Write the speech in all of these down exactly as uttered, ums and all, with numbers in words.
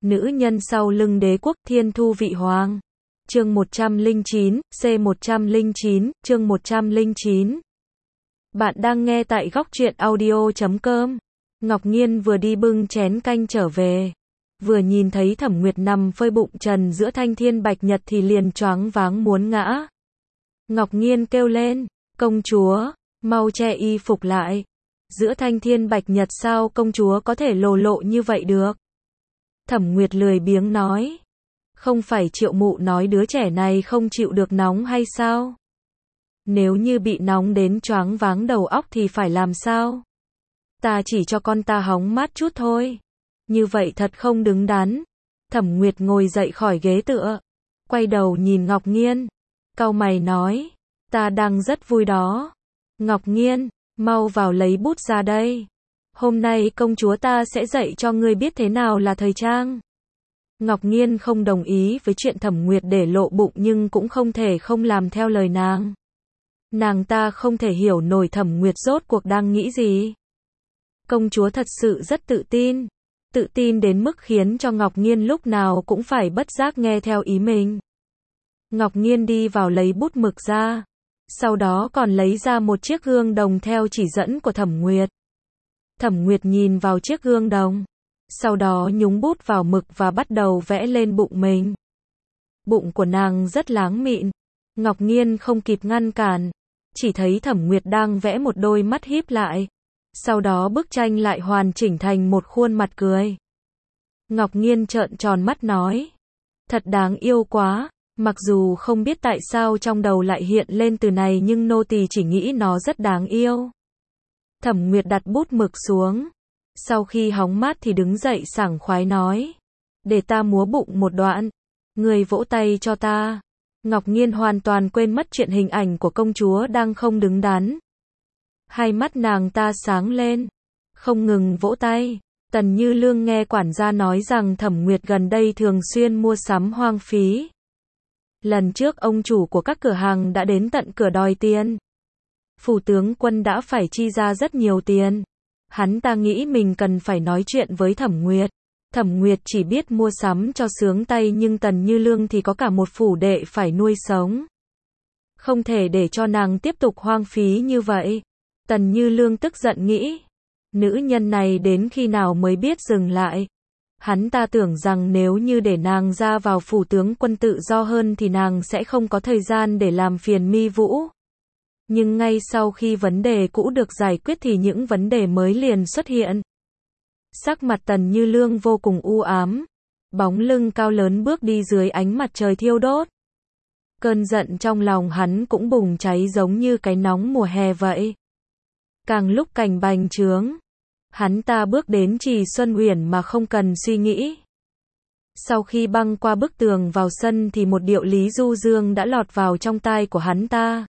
Nữ nhân sau lưng đế quốc thiên thu vị hoàng. Chương một trăm lẻ chín, C một trăm lẻ chín, chương một trăm lẻ chín. Bạn đang nghe tại góc truyện audio chấm com. Ngọc Nghiên vừa đi bưng chén canh trở về, vừa nhìn thấy Thẩm Nguyệt nằm phơi bụng trần giữa thanh thiên bạch nhật thì liền choáng váng muốn ngã. Ngọc Nghiên kêu lên, công chúa, mau che y phục lại. Giữa thanh thiên bạch nhật sao công chúa có thể lồ lộ như vậy được? Thẩm Nguyệt lười biếng nói, không phải Triệu mụ nói đứa trẻ này không chịu được nóng hay sao? Nếu như bị nóng đến choáng váng đầu óc thì phải làm sao? Ta chỉ cho con ta hóng mát chút thôi. Như vậy thật không đứng đắn. Thẩm Nguyệt ngồi dậy khỏi ghế tựa, quay đầu nhìn Ngọc Nghiên, cau mày nói, ta đang rất vui đó. Ngọc Nghiên, mau vào lấy bút ra đây. Hôm nay công chúa ta sẽ dạy cho ngươi biết thế nào là thời trang. Ngọc Nghiên không đồng ý với chuyện Thẩm Nguyệt để lộ bụng nhưng cũng không thể không làm theo lời nàng. Nàng ta không thể hiểu nổi Thẩm Nguyệt rốt cuộc đang nghĩ gì. Công chúa thật sự rất tự tin. Tự tin đến mức khiến cho Ngọc Nghiên lúc nào cũng phải bất giác nghe theo ý mình. Ngọc Nghiên đi vào lấy bút mực ra. Sau đó còn lấy ra một chiếc gương đồng theo chỉ dẫn của Thẩm Nguyệt. Thẩm Nguyệt nhìn vào chiếc gương đồng. Sau đó nhúng bút vào mực và bắt đầu vẽ lên bụng mình. Bụng của nàng rất láng mịn. Ngọc Nghiên không kịp ngăn cản. Chỉ thấy Thẩm Nguyệt đang vẽ một đôi mắt híp lại. Sau đó bức tranh lại hoàn chỉnh thành một khuôn mặt cười. Ngọc Nghiên trợn tròn mắt nói, thật đáng yêu quá. Mặc dù không biết tại sao trong đầu lại hiện lên từ này nhưng nô tỳ chỉ nghĩ nó rất đáng yêu. Thẩm Nguyệt đặt bút mực xuống. Sau khi hóng mát thì đứng dậy sảng khoái nói, để ta múa bụng một đoạn. Người vỗ tay cho ta. Ngọc Nghiên hoàn toàn quên mất chuyện hình ảnh của công chúa đang không đứng đắn. Hai mắt nàng ta sáng lên, không ngừng vỗ tay. Tần Như Lương nghe quản gia nói rằng Thẩm Nguyệt gần đây thường xuyên mua sắm hoang phí. Lần trước ông chủ của các cửa hàng đã đến tận cửa đòi tiền. Phủ tướng quân đã phải chi ra rất nhiều tiền. Hắn ta nghĩ mình cần phải nói chuyện với Thẩm Nguyệt. Thẩm Nguyệt chỉ biết mua sắm cho sướng tay nhưng Tần Như Lương thì có cả một phủ đệ phải nuôi sống. Không thể để cho nàng tiếp tục hoang phí như vậy. Tần Như Lương tức giận nghĩ, nữ nhân này đến khi nào mới biết dừng lại. Hắn ta tưởng rằng nếu như để nàng ra vào phủ tướng quân tự do hơn thì nàng sẽ không có thời gian để làm phiền Mi Vũ. Nhưng ngay sau khi vấn đề cũ được giải quyết thì những vấn đề mới liền xuất hiện. Sắc mặt Tần Như Lương vô cùng u ám. Bóng lưng cao lớn bước đi dưới ánh mặt trời thiêu đốt. Cơn giận trong lòng hắn cũng bùng cháy giống như cái nóng mùa hè vậy. Càng lúc càng bành trướng. Hắn ta bước đến Trì Xuân Uyển mà không cần suy nghĩ. Sau khi băng qua bức tường vào sân thì một điệu lý du dương đã lọt vào trong tai của hắn ta.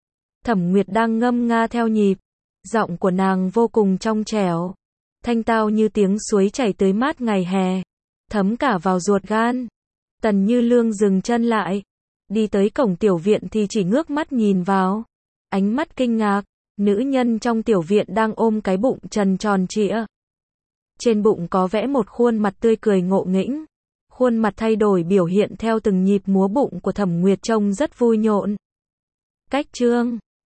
Thẩm Nguyệt đang ngâm nga theo nhịp. Giọng của nàng vô cùng trong trẻo. Thanh tao như tiếng suối chảy tưới mát ngày hè. Thấm cả vào ruột gan. Tần Như Lương dừng chân lại. Đi tới cổng tiểu viện thì chỉ ngước mắt nhìn vào. Ánh mắt kinh ngạc. Nữ nhân trong tiểu viện đang ôm cái bụng trần tròn trịa. Trên bụng có vẽ một khuôn mặt tươi cười ngộ nghĩnh. Khuôn mặt thay đổi biểu hiện theo từng nhịp múa bụng của Thẩm Nguyệt trông rất vui nhộn. Cách chương